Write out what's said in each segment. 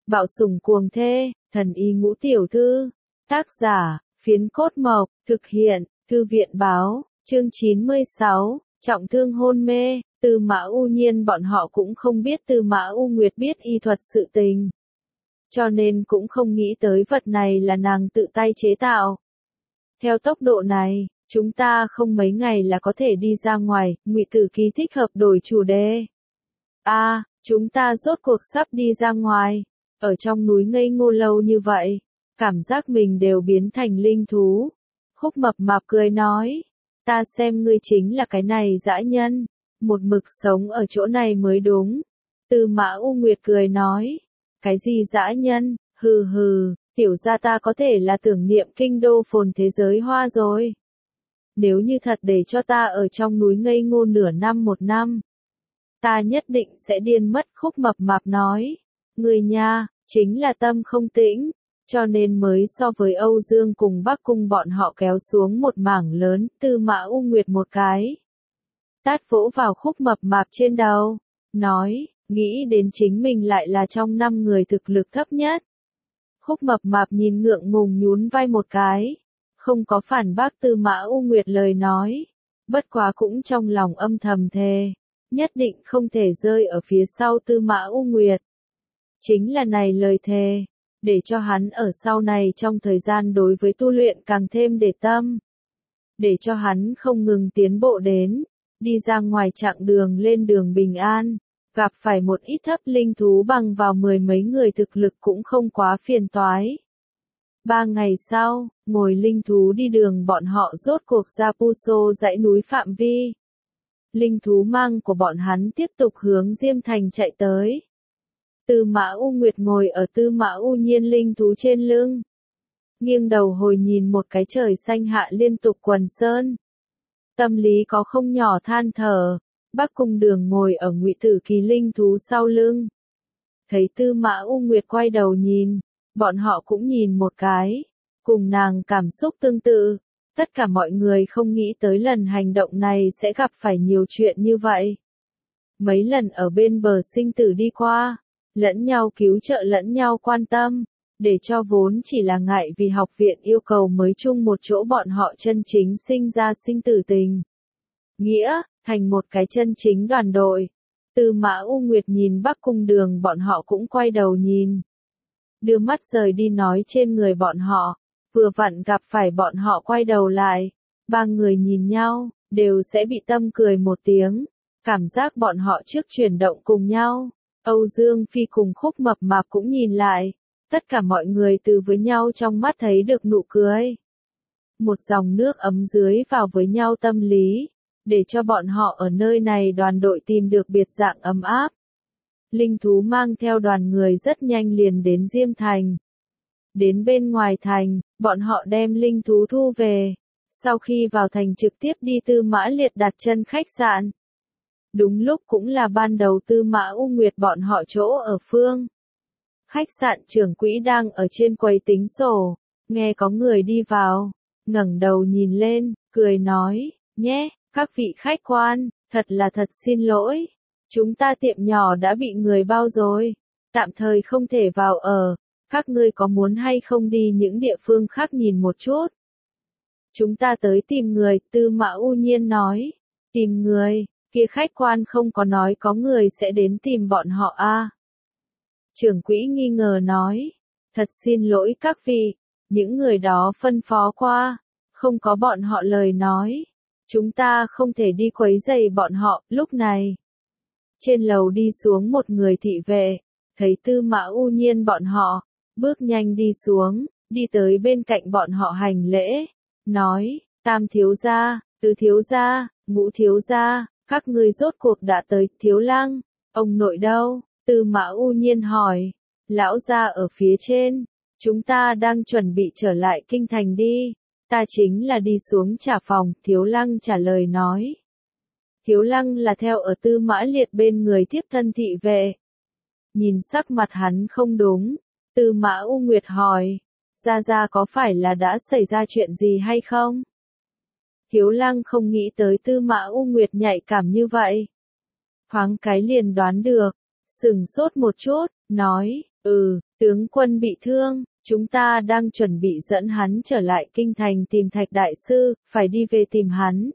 Bạo sủng cuồng thê, thần y ngũ tiểu thư. Tác giả, Phiến Cốt Mộc, thực hiện, Thư viện báo, chương 96, trọng thương hôn mê. Tư Mã U Nhiên bọn họ cũng không biết Tư Mã U Nguyệt biết y thuật sự tình. Cho nên cũng không nghĩ tới vật này là nàng tự tay chế tạo. Theo tốc độ này, chúng ta không mấy ngày là có thể đi ra ngoài. Ngụy Tử Ký thích hợp đổi chủ đề. Chúng ta rốt cuộc sắp đi ra ngoài. Ở trong núi ngây ngô lâu như vậy, cảm giác mình đều biến thành linh thú. Khúc Mập Mạp cười nói, ta xem ngươi chính là cái này dã nhân, một mực sống ở chỗ này mới đúng. Tư Mã U Nguyệt cười nói, cái gì dã nhân, hừ hừ, tiểu gia ta có thể là tưởng niệm kinh đô phồn thế giới hoa rồi. Nếu như thật để cho ta ở trong núi ngây ngô nửa năm một năm, ta nhất định sẽ điên mất. Khúc Mập Mạp nói, người nha, chính là tâm không tĩnh, cho nên mới so với Âu Dương cùng Bắc Cung bọn họ kéo xuống một mảng lớn. Tư Mã U Nguyệt một cái tát vỗ vào Khúc Mập Mạp trên đầu, nói, nghĩ đến chính mình lại là trong 5 người thực lực thấp nhất. Khúc Mập Mạp nhìn ngượng ngùng nhún vai một cái, không có phản bác Tư Mã U Nguyệt lời nói, bất quá cũng trong lòng âm thầm thề, nhất định không thể rơi ở phía sau Tư Mã U Nguyệt. Chính là này lời thề, để cho hắn ở sau này trong thời gian đối với tu luyện càng thêm để tâm. Để cho hắn không ngừng tiến bộ đến, đi ra ngoài chặng đường lên đường bình an, gặp phải một ít thấp linh thú bằng vào 10 mấy người thực lực cũng không quá phiền toái. 3 ngày sau, ngồi linh thú đi đường bọn họ rốt cuộc ra Puso dãy núi phạm vi. Linh thú mang của bọn hắn tiếp tục hướng Diêm Thành chạy tới. Tư Mã U Nguyệt ngồi ở Tư Mã U Nhiên linh thú trên lưng, nghiêng đầu hồi nhìn một cái trời xanh hạ liên tục quần sơn. Tâm lý có không nhỏ than thở. Bắc Cung Đường ngồi ở Ngụy Tử Ký linh thú sau lưng. Thấy Tư Mã U Nguyệt quay đầu nhìn, bọn họ cũng nhìn một cái, cùng nàng cảm xúc tương tự. Tất cả mọi người không nghĩ tới lần hành động này sẽ gặp phải nhiều chuyện như vậy. Mấy lần ở bên bờ sinh tử đi qua, lẫn nhau cứu trợ lẫn nhau quan tâm, để cho vốn chỉ là ngại vì học viện yêu cầu mới chung một chỗ bọn họ chân chính sinh ra sinh tử tình nghĩa, thành một cái chân chính đoàn đội. Tư Mã U Nguyệt nhìn Bắc Cung Đường bọn họ cũng quay đầu nhìn. Đưa mắt rời đi nói trên người bọn họ, vừa vặn gặp phải bọn họ quay đầu lại. 3 người nhìn nhau, đều sẽ bị tâm cười một tiếng, cảm giác bọn họ trước chuyển động cùng nhau. Âu Dương Phi cùng Khúc Mập Mạp cũng nhìn lại, tất cả mọi người từ với nhau trong mắt thấy được nụ cười. Một dòng nước ấm dưới vào với nhau tâm lý, để cho bọn họ ở nơi này đoàn đội tìm được biệt dạng ấm áp. Linh thú mang theo đoàn người rất nhanh liền đến Diêm Thành. Đến bên ngoài thành, bọn họ đem linh thú thu về. Sau khi vào thành trực tiếp đi Tư Mã Liệt đặt chân khách sạn. Đúng lúc cũng là ban đầu Tư Mã U Nguyệt bọn họ chỗ ở phương. Khách sạn trưởng quỹ đang ở trên quầy tính sổ, nghe có người đi vào, ngẩng đầu nhìn lên, cười nói, nhé, các vị khách quan, thật xin lỗi. Chúng ta tiệm nhỏ đã bị người bao rồi, tạm thời không thể vào ở, các ngươi có muốn hay không đi những địa phương khác nhìn một chút? Chúng ta tới tìm người, Tư Mã U Nhiên nói. Tìm người, kia khách quan không có nói có người sẽ đến tìm bọn họ à? Trưởng quỹ nghi ngờ nói, thật xin lỗi các vị, những người đó phân phó qua, không có bọn họ lời nói, chúng ta không thể đi quấy rầy bọn họ. Lúc này, trên lầu đi xuống một người thị vệ, thấy Tư Mã U Nhiên bọn họ, bước nhanh đi xuống, đi tới bên cạnh bọn họ hành lễ, nói, Tam thiếu gia, Tứ thiếu gia, Ngũ thiếu gia, các ngươi rốt cuộc đã tới. Thiếu Lăng, ông nội đâu? Tư Mã U Nhiên hỏi. Lão gia ở phía trên, chúng ta đang chuẩn bị trở lại kinh thành đi, ta chính là đi xuống trả phòng. Thiếu Lăng trả lời nói. Thiếu Lăng là theo ở Tư Mã Liệt bên người tiếp thân thị vệ. Nhìn sắc mặt hắn không đúng, Tư Mã U Nguyệt hỏi, gia có phải là đã xảy ra chuyện gì hay không? Thiếu Lăng không nghĩ tới Tư Mã U Nguyệt nhạy cảm như vậy. Thoáng cái liền đoán được, sừng sốt một chút, nói, Tướng quân bị thương, chúng ta đang chuẩn bị dẫn hắn trở lại kinh thành tìm Thạch đại sư, phải đi về tìm hắn.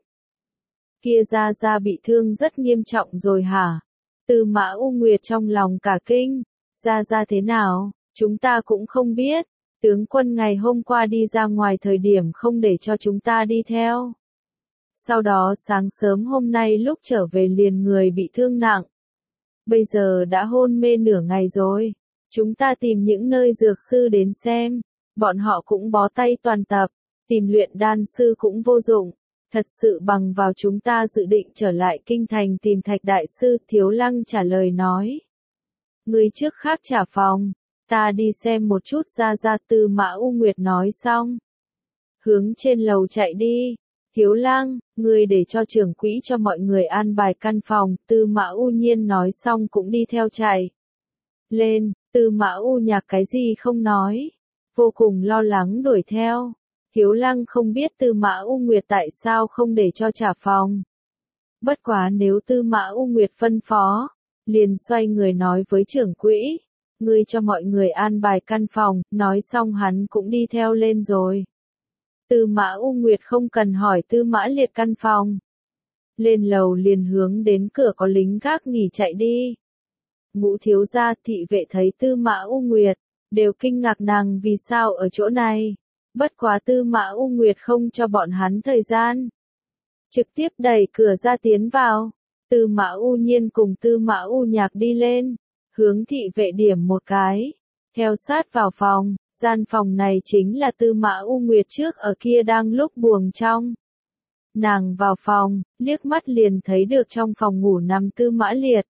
Kia Gia Gia bị thương rất nghiêm trọng rồi hả? Tư Mã U Nguyệt trong lòng cả kinh. Gia Gia thế nào? Chúng ta cũng không biết. Tướng quân ngày hôm qua đi ra ngoài thời điểm không để cho chúng ta đi theo. Sau đó sáng sớm hôm nay lúc trở về liền người bị thương nặng. Bây giờ đã hôn mê nửa ngày rồi. Chúng ta tìm những nơi dược sư đến xem. Bọn họ cũng bó tay toàn tập. Tìm luyện đan sư cũng vô dụng. Thật sự bằng vào chúng ta dự định trở lại kinh thành tìm Thạch đại sư, Thiếu Lăng trả lời nói. Người trước khác trả phòng, ta đi xem một chút. Ra Tư Mã U Nguyệt nói xong. Hướng trên lầu chạy đi. Thiếu Lăng, người để cho trưởng quỹ cho mọi người an bài căn phòng. Tư Mã U Nhiên nói xong cũng đi theo chạy. Lên, Tư Mã U Nhạc cái gì không nói. Vô cùng lo lắng đuổi theo. Thiếu Lăng không biết Tư Mã U Nguyệt tại sao không để cho trả phòng. Bất quá nếu Tư Mã U Nguyệt phân phó, liền xoay người nói với trưởng quỹ, ngươi cho mọi người an bài căn phòng, nói xong hắn cũng đi theo lên rồi. Tư Mã U Nguyệt không cần hỏi Tư Mã Liệt căn phòng. Lên lầu liền hướng đến cửa có lính gác nghỉ chạy đi. Ngũ thiếu gia thị vệ thấy Tư Mã U Nguyệt, đều kinh ngạc nàng vì sao ở chỗ này. Bất quá Tư Mã U Nguyệt không cho bọn hắn thời gian. Trực tiếp đẩy cửa ra tiến vào. Tư Mã U Nhiên cùng Tư Mã U Nhạc đi lên. Hướng thị vệ điểm một cái. Theo sát vào phòng. Gian phòng này chính là Tư Mã U Nguyệt trước ở kia đang lúc buồng trong. Nàng vào phòng, liếc mắt liền thấy được trong phòng ngủ nằm Tư Mã Liệt.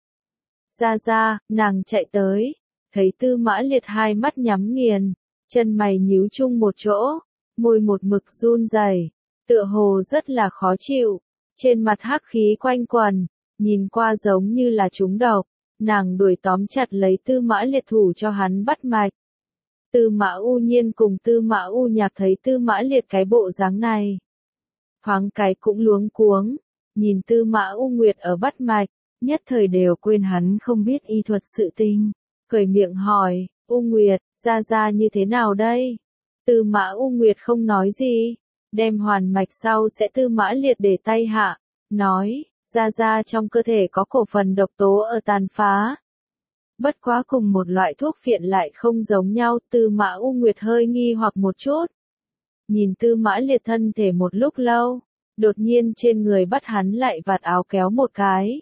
Ra, nàng chạy tới. Thấy Tư Mã Liệt hai mắt nhắm nghiền. Chân mày nhíu chung một chỗ, môi một mực run rẩy, tựa hồ rất là khó chịu, trên mặt hắc khí quanh quần, nhìn qua giống như là trúng độc, nàng đuổi tóm chặt lấy Tư Mã Liệt thủ cho hắn bắt mạch. Tư Mã U Nhiên cùng Tư Mã U Nhạc thấy Tư Mã Liệt cái bộ dáng này, thoáng cái cũng luống cuống, nhìn Tư Mã U Nguyệt ở bắt mạch, nhất thời đều quên hắn không biết y thuật sự tình, cởi miệng hỏi, U Nguyệt, Ra như thế nào đây? Tư Mã U Nguyệt không nói gì, đem hoàn mạch sau sẽ Tư Mã Liệt để tay hạ, nói, Ra trong cơ thể có cổ phần độc tố ở tàn phá. Bất quá cùng một loại thuốc phiện lại không giống nhau. Tư Mã U Nguyệt hơi nghi hoặc một chút. Nhìn Tư Mã Liệt thân thể một lúc lâu, đột nhiên trên người bắt hắn lại vạt áo kéo một cái.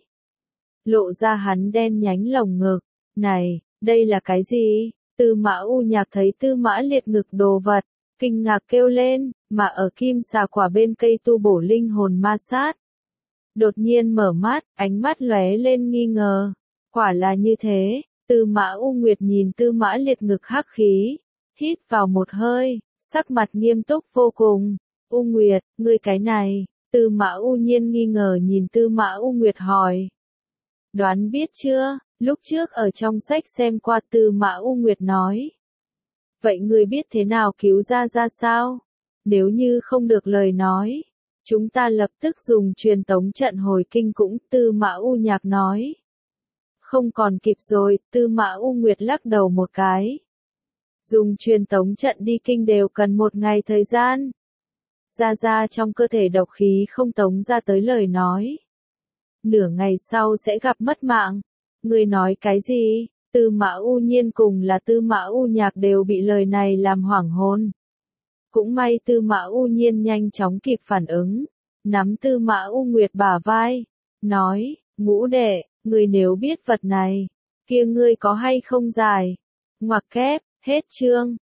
Lộ ra hắn đen nhánh lồng ngực. Này, đây là cái gì? Tư Mã U Nhạc thấy Tư Mã Liệt ngực đồ vật, kinh ngạc kêu lên, mà ở kim xà quả bên cây tu bổ linh hồn ma sát. Đột nhiên mở mắt, ánh mắt lóe lên nghi ngờ. Quả là như thế, Tư Mã U Nguyệt nhìn Tư Mã Liệt ngực hắc khí, hít vào một hơi, sắc mặt nghiêm túc vô cùng. U Nguyệt, ngươi cái này, Tư Mã U Nhiên nghi ngờ nhìn Tư Mã U Nguyệt hỏi. Đoán biết chưa? Lúc trước ở trong sách xem qua Tư Mã U Nguyệt nói. Vậy người biết thế nào cứu ra sao? Nếu như không được lời nói, chúng ta lập tức dùng truyền tống trận hồi kinh cũng. Tư Mã U Nhạc nói. Không còn kịp rồi. Tư Mã U Nguyệt lắc đầu một cái. Dùng truyền tống trận đi kinh đều cần một ngày thời gian. Ra trong cơ thể độc khí không tống ra tới lời nói. Nửa ngày sau sẽ gặp mất mạng. Người nói cái gì? Tư Mã U Nhiên cùng là Tư Mã U Nhạc đều bị lời này làm hoảng hồn. Cũng may Tư Mã U Nhiên nhanh chóng kịp phản ứng, nắm Tư Mã U Nguyệt bả vai, nói, Ngũ đệ, người nếu biết vật này, kia ngươi có hay không giải? Ngoặc kép, hết chương.